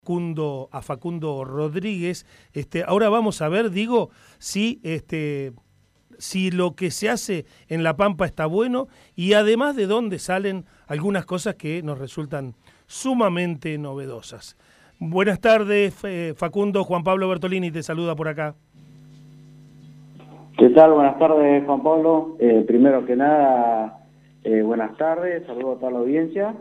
A Facundo Rodríguez. Ahora vamos a ver, si lo que se hace en La Pampa está bueno y además de dónde salen algunas cosas que nos resultan sumamente novedosas. Buenas tardes, Facundo. Juan Pablo Bertolini te saluda por acá. ¿Qué tal? Buenas tardes, Juan Pablo. Primero que nada, buenas tardes, saludo a toda la audiencia.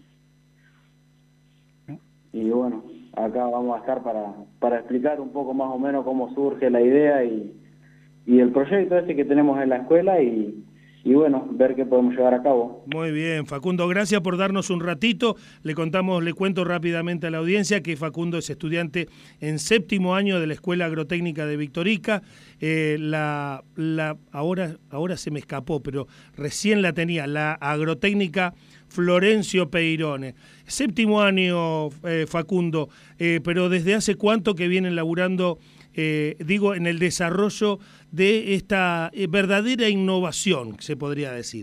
Y bueno, acá vamos a estar para explicar un poco más o menos cómo surge la idea y el proyecto que tenemos en la escuela y bueno, ver qué podemos llevar a cabo. Muy bien, Facundo, gracias por darnos un ratito. Le cuento rápidamente a la audiencia que Facundo es estudiante en 7º año de la Escuela Agrotécnica de Victorica. Ahora se me escapó, pero recién la tenía, la Agrotécnica Florencio Peirone. 7º año, Facundo, pero ¿desde hace cuánto que vienen laburando, en el desarrollo de esta verdadera innovación, se podría decir?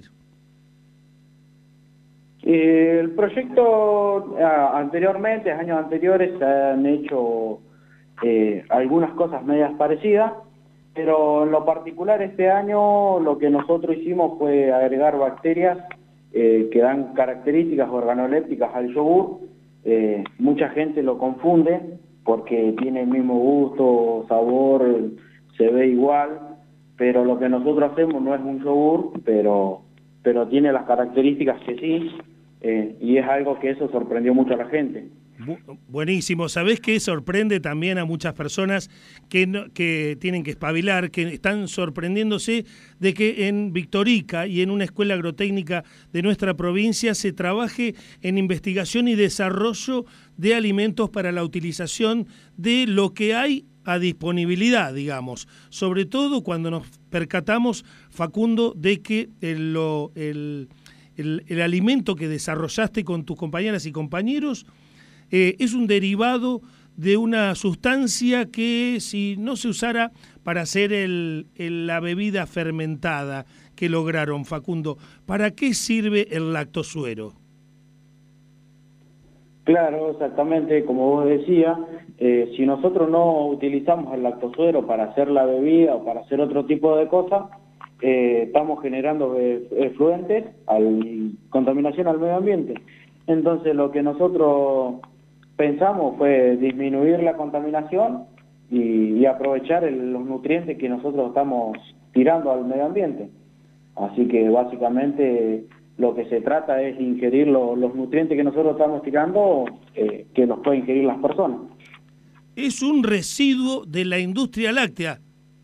El proyecto anteriormente, años anteriores, se han hecho algunas cosas medias parecidas, pero en lo particular este año lo que nosotros hicimos fue agregar bacterias que dan características organolépticas al yogur. Mucha gente lo confunde porque tiene el mismo gusto, sabor, se ve igual, pero lo que nosotros hacemos no es un yogur, pero tiene las características que sí, y es algo que eso sorprendió mucho a la gente. Buenísimo. ¿Sabés qué sorprende también a muchas personas que tienen que espabilar, que están sorprendiéndose de que en Victorica y en una escuela agrotécnica de nuestra provincia se trabaje en investigación y desarrollo de alimentos para la utilización de lo que hay a disponibilidad, digamos? Sobre todo cuando nos percatamos, Facundo, de que el alimento que desarrollaste con tus compañeras y compañeros es un derivado de una sustancia que, si no se usara para hacer la bebida fermentada que lograron, Facundo, ¿para qué sirve el lactosuero? Claro, exactamente, como vos decías, si nosotros no utilizamos el lactosuero para hacer la bebida o para hacer otro tipo de cosas, estamos generando efluentes, contaminación al medio ambiente. Entonces lo que nosotros pensamos fue disminuir la contaminación y aprovechar los nutrientes que nosotros estamos tirando al medio ambiente. Así que básicamente lo que se trata es ingerir los nutrientes que nosotros estamos tirando, que los pueden ingerir las personas. Es un residuo de la industria láctea.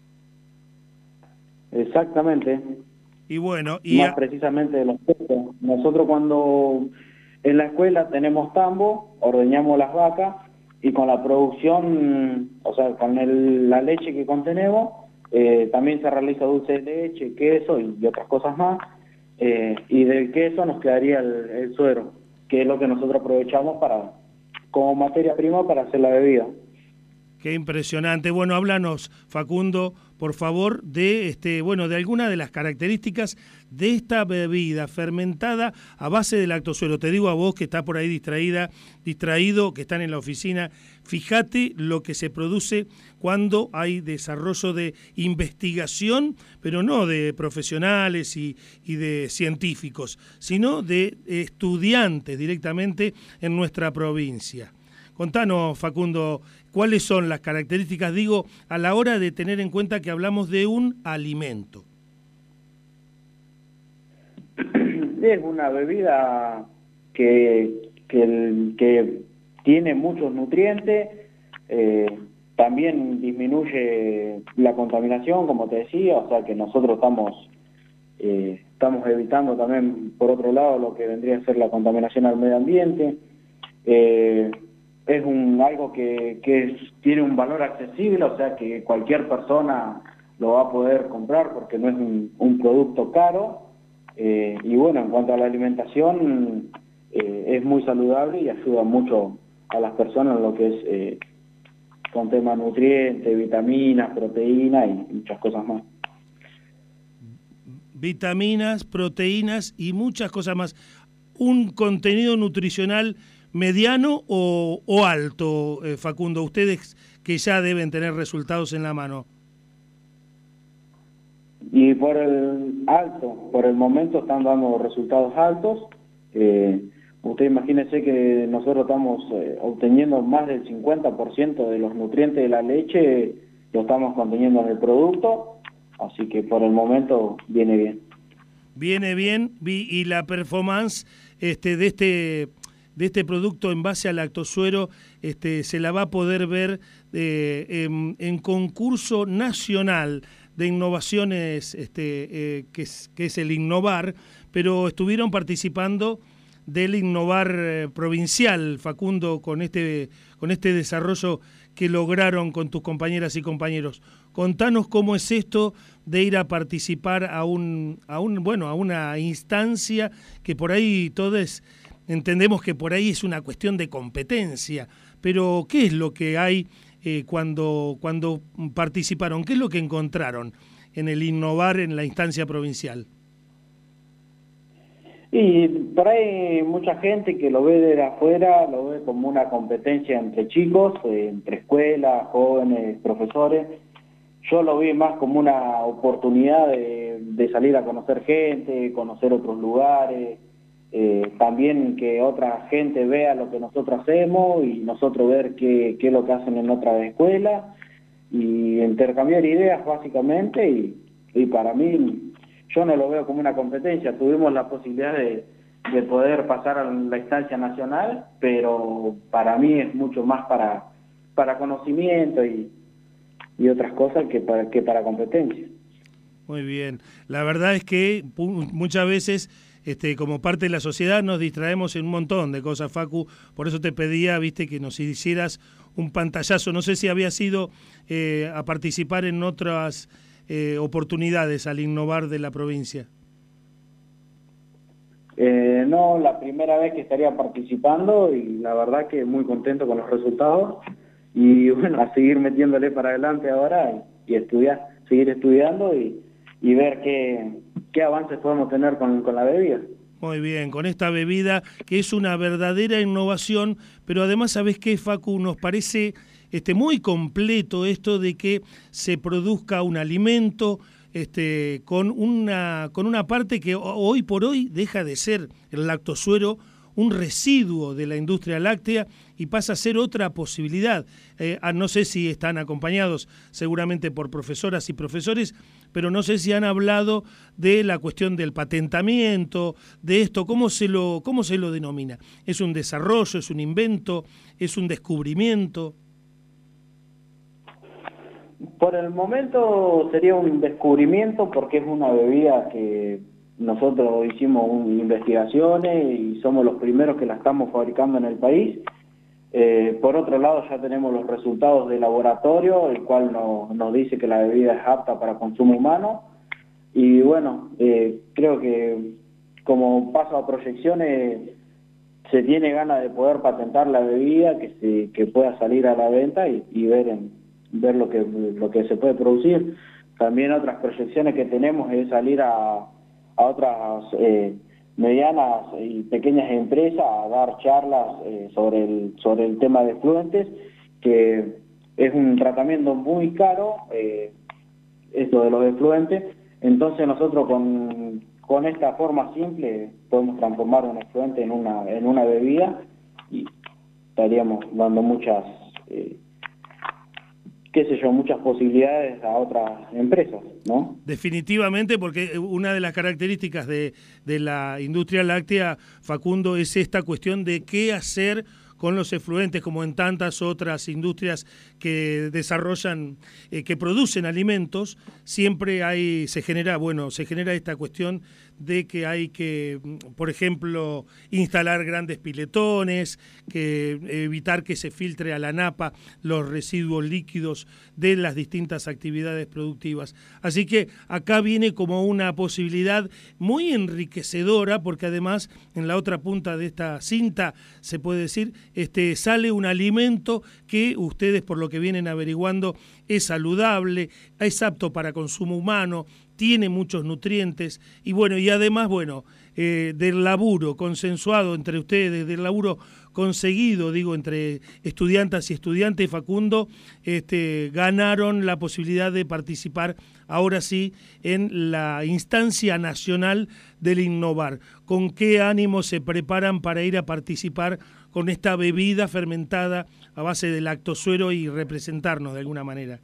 Exactamente. Y bueno, más precisamente de los quesos. Nosotros cuando en la escuela tenemos tambo, ordeñamos las vacas y con la producción, o sea, con la leche que contenemos, también se realiza dulce de leche, queso y otras cosas más. Y del queso nos quedaría el suero, que es lo que nosotros aprovechamos como materia prima para hacer la bebida. Qué impresionante. Bueno, háblanos, Facundo, por favor, de alguna de las características de esta bebida fermentada a base de lactosuero. Te digo a vos que estás por ahí distraído, que están en la oficina, fíjate lo que se produce cuando hay desarrollo de investigación, pero no de profesionales y de científicos, sino de estudiantes directamente en nuestra provincia. Contanos, Facundo, ¿cuáles son las características, a la hora de tener en cuenta que hablamos de un alimento? Es una bebida que tiene muchos nutrientes, también disminuye la contaminación, como te decía, o sea que nosotros estamos evitando también, por otro lado, lo que vendría a ser la contaminación al medio ambiente. Es algo que tiene un valor accesible, o sea que cualquier persona lo va a poder comprar porque no es un producto caro. Y bueno, en cuanto a la alimentación, es muy saludable y ayuda mucho a las personas en lo que es con temas nutrientes, vitaminas, proteínas y muchas cosas más. Vitaminas, proteínas y muchas cosas más. Un contenido nutricional mediano o alto, Facundo? Ustedes que ya deben tener resultados en la mano. Y por el momento están dando resultados altos. Usted imagínese que nosotros estamos obteniendo más del 50% de los nutrientes de la leche, lo estamos conteniendo en el producto, así que por el momento viene bien. Viene bien, y la performance de este producto en base al lactosuero se la va a poder ver en concurso nacional de innovaciones que es el Innovar, pero estuvieron participando del Innovar provincial, Facundo, con este desarrollo que lograron con tus compañeras y compañeros. Contanos cómo es esto de ir a participar a una instancia que por ahí todos entendemos que por ahí es una cuestión de competencia, pero ¿qué es lo que hay cuando participaron? ¿Qué es lo que encontraron en el Innovar en la instancia provincial? Y por ahí mucha gente que lo ve de afuera, lo ve como una competencia entre chicos, entre escuelas, jóvenes, profesores. Yo lo vi más como una oportunidad de salir a conocer gente, conocer otros lugares, también que otra gente vea lo que nosotros hacemos y nosotros ver qué es lo que hacen en otras escuelas y intercambiar ideas básicamente y para mí yo no lo veo como una competencia. Tuvimos la posibilidad de poder pasar a la instancia nacional, pero para mí es mucho más para conocimiento y otras cosas que para competencia. Muy bien. La verdad es que muchas veces como parte de la sociedad nos distraemos en un montón de cosas, Facu. Por eso te pedía, que nos hicieras un pantallazo. No sé si habías ido a participar en otras oportunidades al Innovar de la provincia. No, la primera vez que estaría participando y la verdad que muy contento con los resultados y bueno, a seguir metiéndole para adelante ahora y seguir estudiando y ver qué avances podemos tener con la bebida. Muy bien, con esta bebida que es una verdadera innovación, pero además, ¿sabés qué, Facu? Nos parece muy completo esto de que se produzca un alimento con una parte que hoy por hoy deja de ser el lactosuero un residuo de la industria láctea y pasa a ser otra posibilidad. No sé si están acompañados seguramente por profesoras y profesores, pero no sé si han hablado de la cuestión del patentamiento, de esto, ¿cómo se lo denomina? ¿Es un desarrollo, es un invento, es un descubrimiento? Por el momento sería un descubrimiento porque es una bebida que nosotros hicimos investigaciones y somos los primeros que la estamos fabricando en el país. Por otro lado ya tenemos los resultados de laboratorio, el cual nos dice que la bebida es apta para consumo humano. Y bueno, creo que como paso a proyecciones se tiene ganas de poder patentar la bebida, que pueda salir a la venta y ver lo que se puede producir. También otras proyecciones que tenemos es salir a otras medianas y pequeñas empresas a dar charlas sobre el tema de efluentes, que es un tratamiento muy caro, esto de los efluentes. Entonces nosotros con esta forma simple podemos transformar un efluente en una bebida y estaríamos dando muchas muchas posibilidades a otras empresas, ¿no? Definitivamente, porque una de las características de la industria láctea, Facundo, es esta cuestión de qué hacer con los efluentes, como en tantas otras industrias que desarrollan, que producen alimentos, siempre se genera esta cuestión de que hay que, por ejemplo, instalar grandes piletones, evitar que se filtre a la napa los residuos líquidos de las distintas actividades productivas. Así que acá viene como una posibilidad muy enriquecedora, porque además en la otra punta de esta cinta, se puede decir, sale un alimento que ustedes, por lo que vienen averiguando, es saludable, es apto para consumo humano, tiene muchos nutrientes y además del laburo consensuado entre ustedes, del laburo conseguido, digo, entre estudiantas y estudiantes, Facundo, ganaron la posibilidad de participar, ahora sí, en la instancia nacional del Innovar. ¿Con qué ánimo se preparan para ir a participar con esta bebida fermentada a base de lactosuero y representarnos de alguna manera?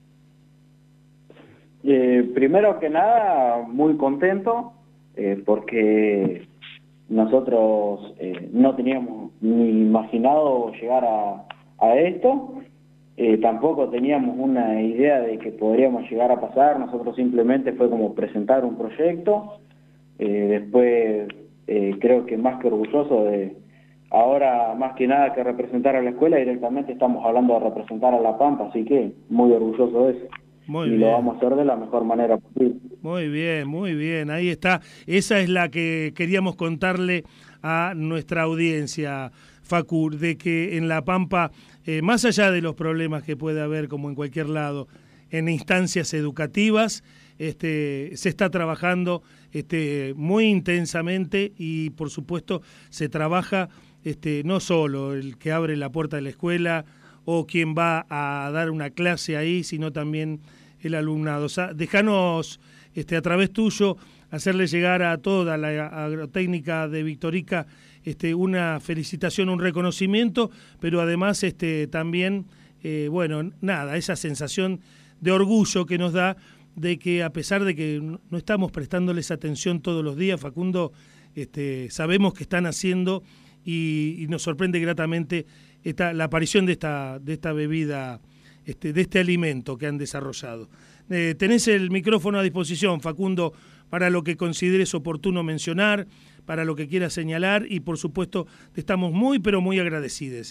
Primero que nada, muy contento, porque nosotros no teníamos ni imaginado llegar a esto, tampoco teníamos una idea de que podríamos llegar a pasar. Nosotros simplemente fue como presentar un proyecto, después creo que más que orgulloso de, ahora más que nada que representar a la escuela, directamente estamos hablando de representar a La Pampa, así que muy orgulloso de eso. Muy Y bien. lo vamos a hacer de la mejor manera posible. Muy bien, muy bien. Ahí está. Esa es la que queríamos contarle a nuestra audiencia, Facu, de que en La Pampa, más allá de los problemas que puede haber, como en cualquier lado, en instancias educativas, se está trabajando muy intensamente y, por supuesto, se trabaja no solo el que abre la puerta de la escuela o quien va a dar una clase ahí, sino también el alumnado. O sea, déjanos a través tuyo hacerle llegar a toda la agrotécnica de Victorica una felicitación, un reconocimiento, pero además también, bueno, nada, esa sensación de orgullo que nos da de que, a pesar de que no estamos prestándoles atención todos los días, Facundo, sabemos que están haciendo y nos sorprende gratamente la aparición de esta bebida, de este alimento que han desarrollado. Tenés el micrófono a disposición, Facundo, para lo que consideres oportuno mencionar, para lo que quieras señalar, y por supuesto te estamos muy, pero muy agradecidos.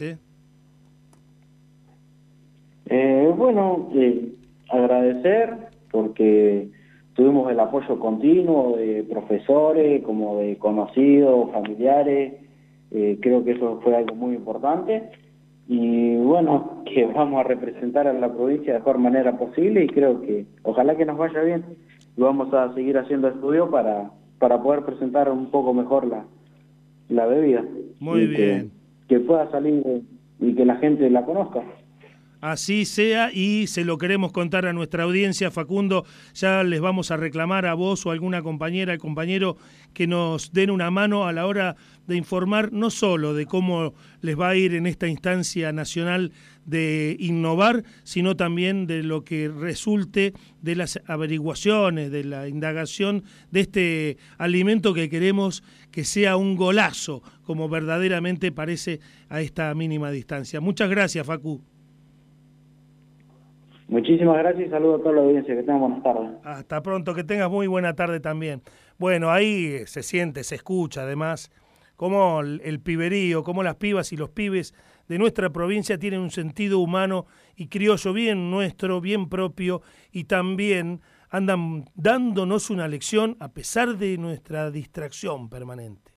Bueno, agradecer porque tuvimos el apoyo continuo de profesores, como de conocidos, familiares. Creo que eso fue algo muy importante. Y bueno, que vamos a representar a la provincia de la mejor manera posible, y creo que ojalá que nos vaya bien. Y vamos a seguir haciendo estudios para poder presentar un poco mejor la bebida. Muy bien. Que pueda salir y que la gente la conozca. Así sea, y se lo queremos contar a nuestra audiencia, Facundo. Ya les vamos a reclamar a vos o a alguna compañera, al compañero, que nos den una mano a la hora de informar no solo de cómo les va a ir en esta instancia nacional de Innovar, sino también de lo que resulte de las averiguaciones, de la indagación de este alimento que queremos que sea un golazo, como verdaderamente parece a esta mínima distancia. Muchas gracias, Facu. Muchísimas gracias y saludos a toda la audiencia. Que tengan buenas tardes. Hasta pronto, que tengas muy buena tarde también. Bueno, ahí se siente, se escucha además cómo el piberío, cómo las pibas y los pibes de nuestra provincia tienen un sentido humano y criollo bien nuestro, bien propio, y también andan dándonos una lección a pesar de nuestra distracción permanente.